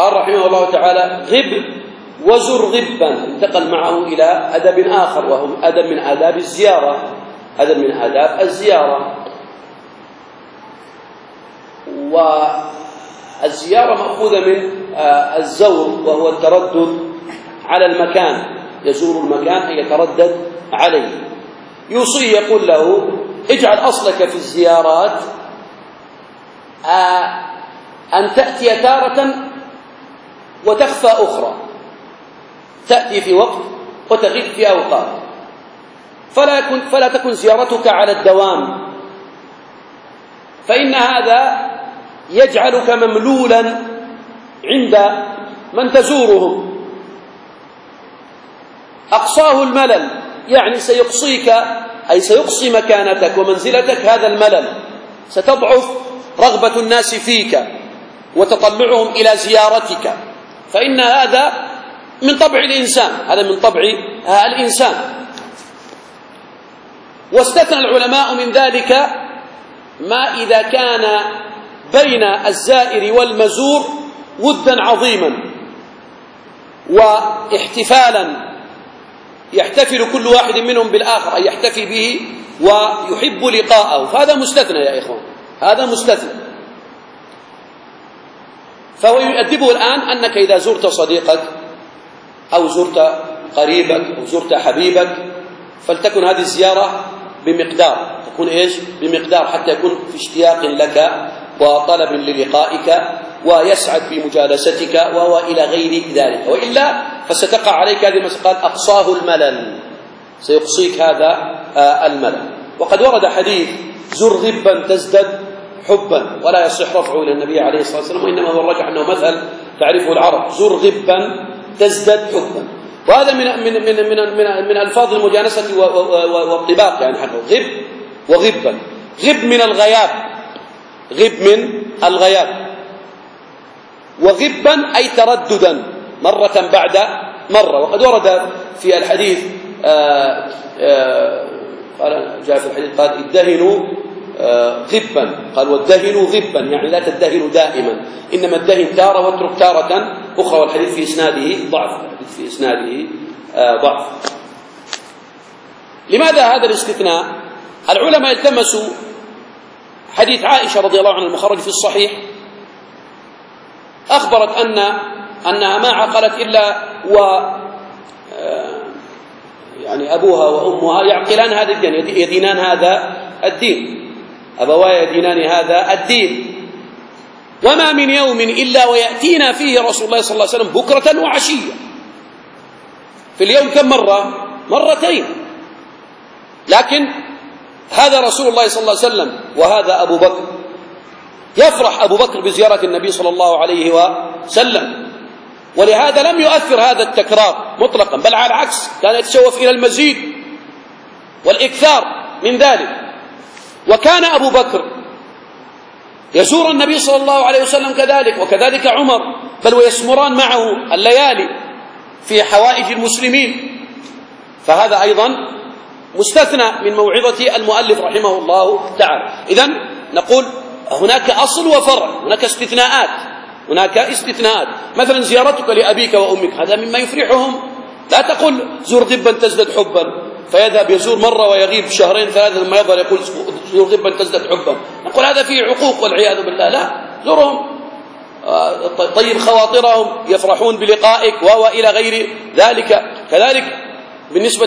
قال رحمه الله تعالى: غب وزر غبا. انتقل معه إلى أدب آخر، وهو أدب من آداب الزيارة، أدب من آداب الزيارة. والزيارة مأخوذة من الزور، وهو التردد على المكان، يزور المكان أي يتردد عليه. يوصيه يقول له: اجعل أصلك في الزيارات أن تأتي تارة وتخفى أخرى، تأتي في وقت وتغيب في أوقات، فلا تكن زيارتك على الدوام، فإن هذا يجعلك مملولا عند من تزورهم. أقصاه الملل، يعني سيقصيك، أي سيقصي مكانتك ومنزلتك هذا الملل، ستضعف رغبة الناس فيك وتطلعهم إلى زيارتك، فإن هذا من طبع الإنسان، هذا من طبع الإنسان. واستثنى العلماء من ذلك ما إذا كان بين الزائر والمزور ودا عظيما واحتفالا، يحتفل كل واحد منهم بالآخر، أي يحتفي به ويحب لقاءه، فهذا مستثنى يا إخوان، هذا مستثنى. فهو يؤدبه الآن أنك إذا زرت صديقك أو زرت قريبك أو زرت حبيبك، فلتكن هذه الزيارة بمقدار، تكون إيش؟ بمقدار، حتى يكون في اشتياق لك وطلب للقائك ويسعد بمجالستك وهو إلى غير ذلك، وإلا فستقع عليك هذه المسألة، أقصاه الملل، سيقصيك هذا الملل. وقد ورد حديث: زر غبا تزدد حبا، ولا يصح رفعه إلى النبي عليه الصلاة والسلام، وإنما هو الرجح أنه مثل تعرفه العرب: زر غبا تزدد حبا. وهذا من ألفاظ المجانسة والطباق، يعني حقه غب وغبا. غب من الغياب، غب من الغياب، وغبا أي ترددا مرة بعد مرة. وقد ورد في الحديث قال، جاء في الحديث قال: ادهنوا غبا، قال: وادهنوا غبا، يعني لا تدهنوا دائما، إنما الدهن تارة واترك تارة أخرى. والحديث في إسناده ضعف، الحديث في إسناده ضعف. لماذا هذا الاستثناء؟ العلماء التمسوا حديث عائشة رضي الله عنها المخرج في الصحيح، أخبرت أنها ما عقلت إلا يعني أبوها وأمها يعقلان هذا الدين، يدينان هذا الدين، أبوايا يدينان هذا الدين. وما من يوم إلا ويأتينا فيه رسول الله صلى الله عليه وسلم بكرة وعشية، في اليوم كم مرة؟ مرتين. لكن هذا رسول الله صلى الله عليه وسلم وهذا أبو بكر، يفرح أبو بكر بزيارة النبي صلى الله عليه وسلم، ولهذا لم يؤثر هذا التكرار مطلقا، بل على العكس كان يتشوف إلى المزيد والإكثار من ذلك. وكان أبو بكر يزور النبي صلى الله عليه وسلم كذلك، وكذلك عمر، بل ويسمران معه الليالي في حوائج المسلمين. فهذا أيضا مستثنى من موعظة المؤلف رحمه الله تعالى. إذن نقول هناك أصل وفرع، هناك استثناءات، هناك استثناءات. مثلا زيارتك لأبيك وأمك هذا مما يفرحهم، لا تقول زور غبا تزدد حبا، فيذهب يزور مرة ويغيب شهرين ثلاثة ثم يظهر يقول زور غبا تزدد حبا، نقول هذا فيه عقوق والعياذ بالله. لا، زورهم، طيب خواطرهم، يفرحون بلقائك وإلى غير ذلك. كذلك بالنسبة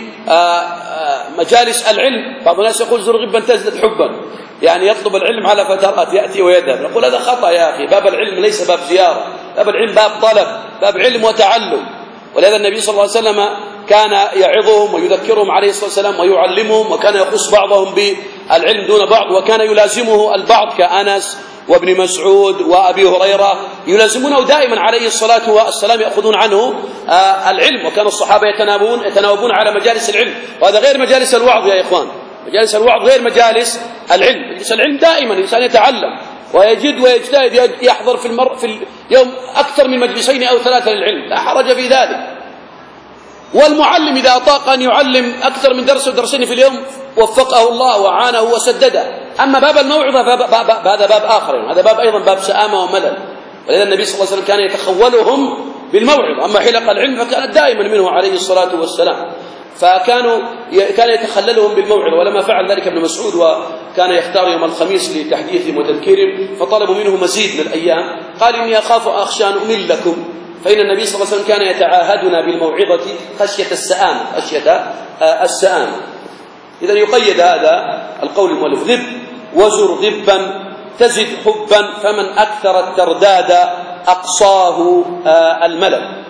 لمجالس العلم، بعض الناس يقول زور غبا تزدد حبا، يعني يطلب العلم على فترات، يأتي ويذهب. نقول هذا خطأ يا أخي، باب العلم ليس باب زيارة، باب العلم باب طلب، باب علم وتعلم. ولهذا النبي صلى الله عليه وسلم كان يعظهم ويذكرهم عليه الصلاة والسلام ويعلمهم، وكان يخص بعضهم بالعلم دون بعض، وكان يلازمه البعض كأنس وابن مسعود وأبي هريرة، يلازمونه دائما عليه الصلاة والسلام، يأخذون عنه العلم. وكان الصحابة يتناوبون على مجالس العلم، وهذا غير مجالس الوعظ يا إخوان، مجالس الوعظ غير مجالس العلم. مجلس العلم دائما الإنسان يتعلم ويجد ويجتهد، يحضر في اليوم أكثر من مجلسين أو ثلاثة للعلم، لا حرج في ذلك. والمعلم إذا أطاق أن يعلم أكثر من درس ودرسين في اليوم وفقه الله وعانه وسدده. أما باب الموعظة فهذا باب آخر، هذا باب أيضا باب سآمة وملل، ولذا النبي صلى الله عليه وسلم كان يتخولهم بالموعظة. أما حلق العلم فكانت دائما منه عليه الصلاة والسلام، كان يتخللهم بالموعظة. ولما فعل ذلك ابن مسعود وكان يختار يوم الخميس لتحديثهم وتذكيرهم فطلبوا منه مزيد من الأيام، قال إني أخشى أن أملكم، فإن النبي صلى الله عليه وسلم كان يتعاهدنا بالموعظة خشية السآم. إذن يقيد هذا القول المؤلف: غب وزر غبا تزد حبا، فمن أكثر الترداد أقصاه الملل.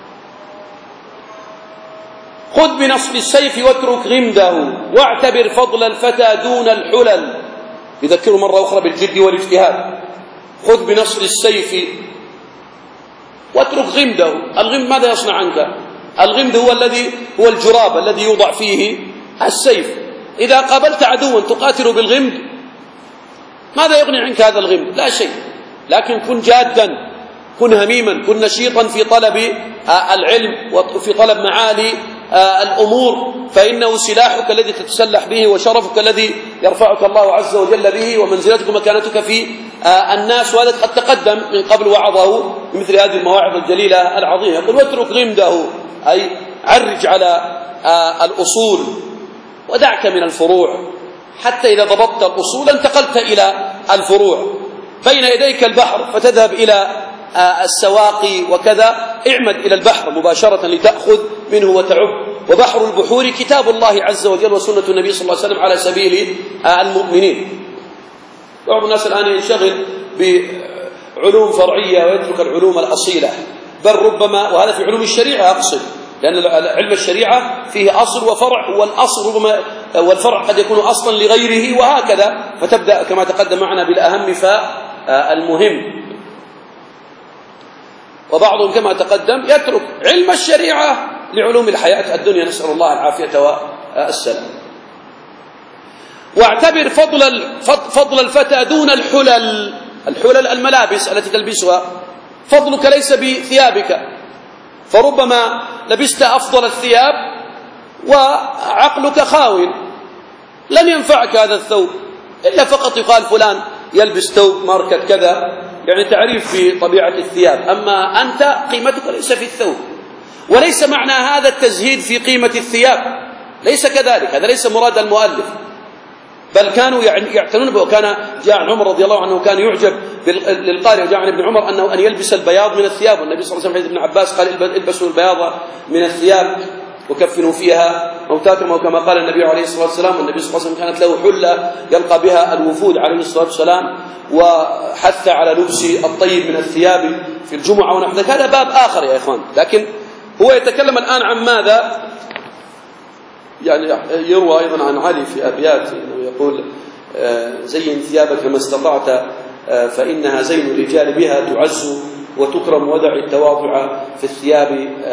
خذ بنصب السيف واترك غمده، واعتبر فضل الفتى دون الحلل. يذكره مرة أخرى بالجد والاجتهاد. خذ بنصب السيف واترك غمده. الغمد ماذا يصنع عنك؟ الغمد هو الجراب الذي يوضع فيه السيف. إذا قابلت عدوا تقاتل بالغمد ماذا يغني عنك هذا الغمد؟ لا شيء. لكن كن جادا، كن هميما، كن نشيطا في طلب العلم وفي طلب معالي الأمور، فإنه سلاحك الذي تتسلح به وشرفك الذي يرفعك الله عز وجل به، ومنزلتك ومكانتك في الناس. وهذا قد تقدم من قبل وعظه بمثل هذه المواعظ الجليلة العظيمة. يقول: واترك غمده، أي عرج على الأصول ودعك من الفروع، حتى إذا ضبطت الأصول انتقلت إلى الفروع. بين يديك البحر فتذهب إلى السواقي وكذا، اعمد إلى البحر مباشرة لتأخذ منه وتعب. وبحر البحور كتاب الله عز وجل وسنة النبي صلى الله عليه وسلم على سبيل المؤمنين. بعض الناس الآن ينشغل بعلوم فرعية ويترك العلوم الأصيلة، بل ربما، وهذا في علوم الشريعة أقصد، لأن علم الشريعة فيه أصل وفرع، والأصل ربما والفرع قد يكون أصلا لغيره، وهكذا، فتبدأ كما تقدم معنا بالأهم فالمهم. وبعضهم كما تقدم يترك علم الشريعة لعلوم الحياة الدنيا، نسأل الله العافية والسلام. واعتبر فضل الفتى دون الحلل. الحلل الملابس التي تلبسها. فضلك ليس بثيابك، فربما لبست أفضل الثياب وعقلك خاو، لن ينفعك هذا الثوب، إلا فقط يقال فلان يلبس ثوب ماركة كذا، يعني تعريف في طبيعة الثياب. أما أنت قيمتك ليس في الثوب. وليس معنى هذا التزهيد في قيمة الثياب، ليس كذلك، هذا ليس مراد المؤلف، بل كانوا يعتنون به. وكان جاء عن عمر رضي الله عنه كان يعجب للقارئ، وجاء عن ابن عمر أنه أن يلبس البياض من الثياب، والنبي صلى الله عليه وسلم حديث ابن عباس قال: البسوا البياض من الثياب وكفنوا فيها موتاكم، وكما قال النبي عليه الصلاة والسلام. والنبي صلى الله عليه وسلم كانت له حلة يلقى بها الوفود عليه الصلاة والسلام، وحث على لبس الطيب من الثياب في الجمعة ونحو ذلك. هذا باب آخر يا إخوان. لكن هو يتكلم الآن عن ماذا؟ يعني يروى أيضا عن علي في أبيات إنه يقول: زين ثيابك ما استطعت فإنها زين الرجال بها تعز وتكرم، ودع التواضع في الثياب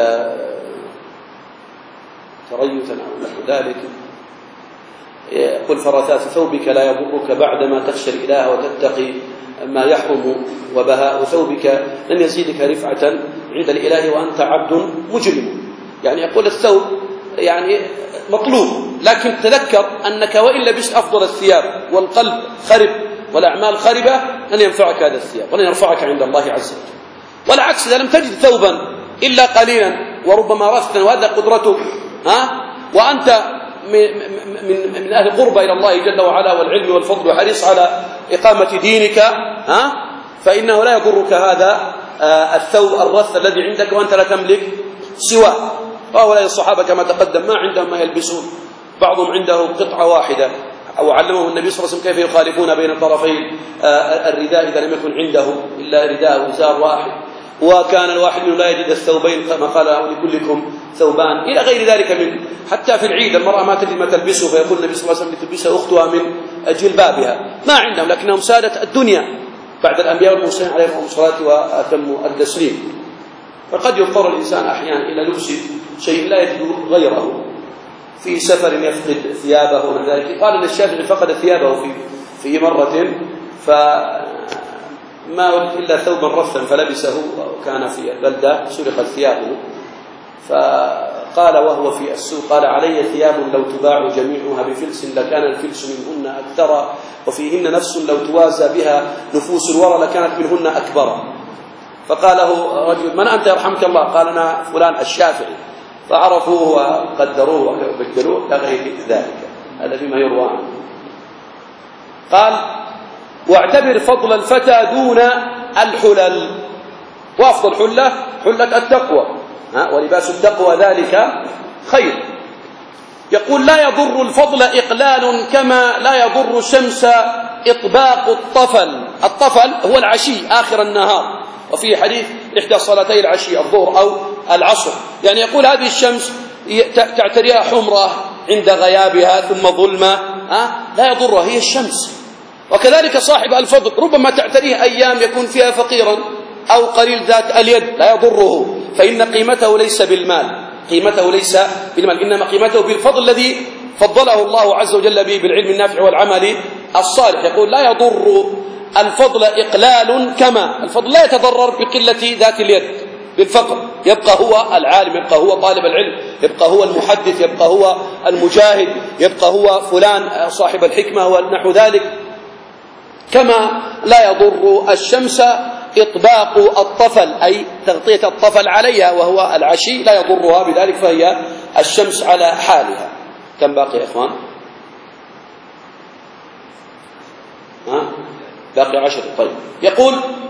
تريثا أو نحو ذلك. يقول: فرثاث ثوبك لا يضرك بعدما تخشى الإله وتتقي ما يحرم، وبهاء ثوبك لن يزيدك رفعة عند الإله وأنت عبد مجرم. يعني يقول الثوب يعني مطلوب، لكن تذكر أنك وإن لبست أفضل الثياب والقلب خرب والأعمال خربة لن ينفعك هذا الثياب ولن يرفعك عند الله عز وجل. والعكس، إذا لم تجد ثوبا إلا قليلا وربما رثا وهذا قدرتك وأنت من أهل قربة إلى الله جل وعلا والعلم والفضل وحريص على إقامة دينك، فإنه لا يضرك هذا الثوب الرث الذي عندك وأنت لا تملك سواه. وهؤلاء الصحابة كما تقدم ما عندهم ما يلبسون، بعضهم عنده قطعة واحدة، أو علمه النبي صلى الله عليه وسلم كيف يخالفون بين طرفي الرداء إذا لم يكن عنده إلا رداء وزار واحد، وكان الواحد منه لا يجد الثوبين كما قال: لكلكم ثوبان، إلى غير ذلك. من حتى في العيد المرأة ما تجد ما تلبسه، فيقول النبي صلى الله عليه وسلم لتلبسها أختها من جلبابها. ما عندهم، لكنهم سادة الدنيا بعد الأنبياء والمرسلين عليهم الصلاة وأتم التسليم. فقد يضطر الإنسان أحيانا إلى لبس شيء لا يجد غيره، في سفر يفقد ثيابه ونحو ذلك. قال للشافعي: فقد ثيابه في مرة فما وجد إلا ثوبا رثا فلبسه، وكان في البلدة سرقت ثيابه، فقال وهو في السوق: قال: علي ثياب لو تباع جميعها بفلس لكان الفلس منهن أكثر، وفيهن نفس لو توازى بها نفوس الورى لكانت منهن أكبر. فقال له رجل: من أنت يرحمك الله؟ قال: أنا فلان الشافعي. فعرفوه وقدروه وبدلوه لغير ذلك. هذا فيما يروى عنه. قال: واعتبر فضل الفتى دون الحلل، وأفضل حلة التقوى، ولباس التقوى ذلك خير. يقول: لا يضر الفضل إقلال كما لا يضر الشمس إطباق الطفل. الطفل هو العشي آخر النهار، وفي حديث إحدى صلاتي العشي الظهر أو العصر. يعني يقول هذه الشمس تعتريها حمرة عند غيابها ثم ظلمة، لا يضرها، هي الشمس. وكذلك صاحب الفضل ربما تعتريه أيام يكون فيها فقيرا أو قليل ذات اليد، لا يضره، فإن قيمته ليس بالمال، إنما قيمته بالفضل الذي فضله الله عز وجل به بالعلم النافع والعمل الصالح. يقول: لا يضر الفضل إقلال كما الفضل لا يتضرر بقلة ذات اليد بالفقر، يبقى هو العالم، يبقى هو طالب العلم، يبقى هو المحدث، يبقى هو المجاهد، يبقى هو فلان صاحب الحكمة ونحو ذلك. كما لا يضر الشمس إطباق الطفل، أي تغطية الطفل عليها وهو العشي، لا يضرها بذلك، فهي الشمس على حالها. كم باقي يا إخوان؟ باقي 10. طيب. يقول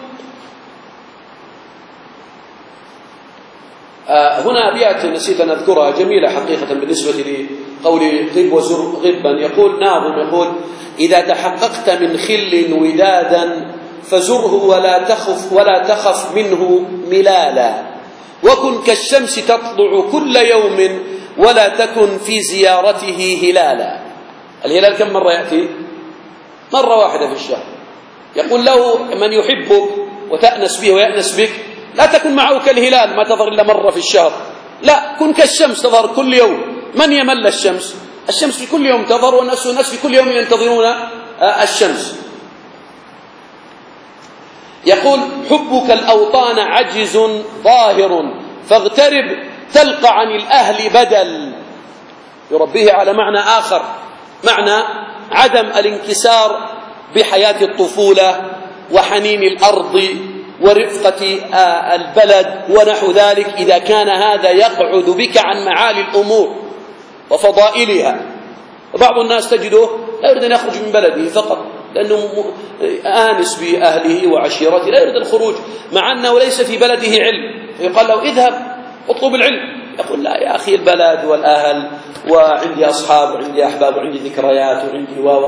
هنا أبيات نسيت أن أذكرها جميلة حقيقة بالنسبة لقول غب وزر غبا. يقول ناظم، يقول: إذا تحققت من خل ودادا فزره ولا تخف منه ملالا، وكن كالشمس تطلع كل يوم ولا تكن في زيارته هلالا. الهلال كم مرة يأتي؟ مرة واحدة في الشهر. يقول له من يحبك وتأنس به ويأنس بك لا تكن معه كالهلال ما تظهر إلا مرة في الشهر، لا، كن كالشمس تظهر كل يوم. من يمل الشمس؟ الشمس في كل يوم تظهر، والناس في كل يوم ينتظرون الشمس. يقول: حبك الأوطان عجز ظاهر فاغترب تلقى عن الأهل بدل. يربيه على معنى آخر، معنى عدم الانكسار بحياة الطفولة وحنين الأرض ورفقة البلد ونحو ذلك، إذا كان هذا يقعد بك عن معالي الأمور وفضائلها. وبعض الناس تجده لا يريد أن يخرج من بلده فقط لأنه آنس بأهله وعشيرته، لا يريد الخروج مع أنه ليس في بلده علم، فيقال له: اذهب اطلب العلم. يقول: لا يا أخي، البلد والأهل، وعندي أصحاب وعندي أحباب وعندي ذكريات وعندي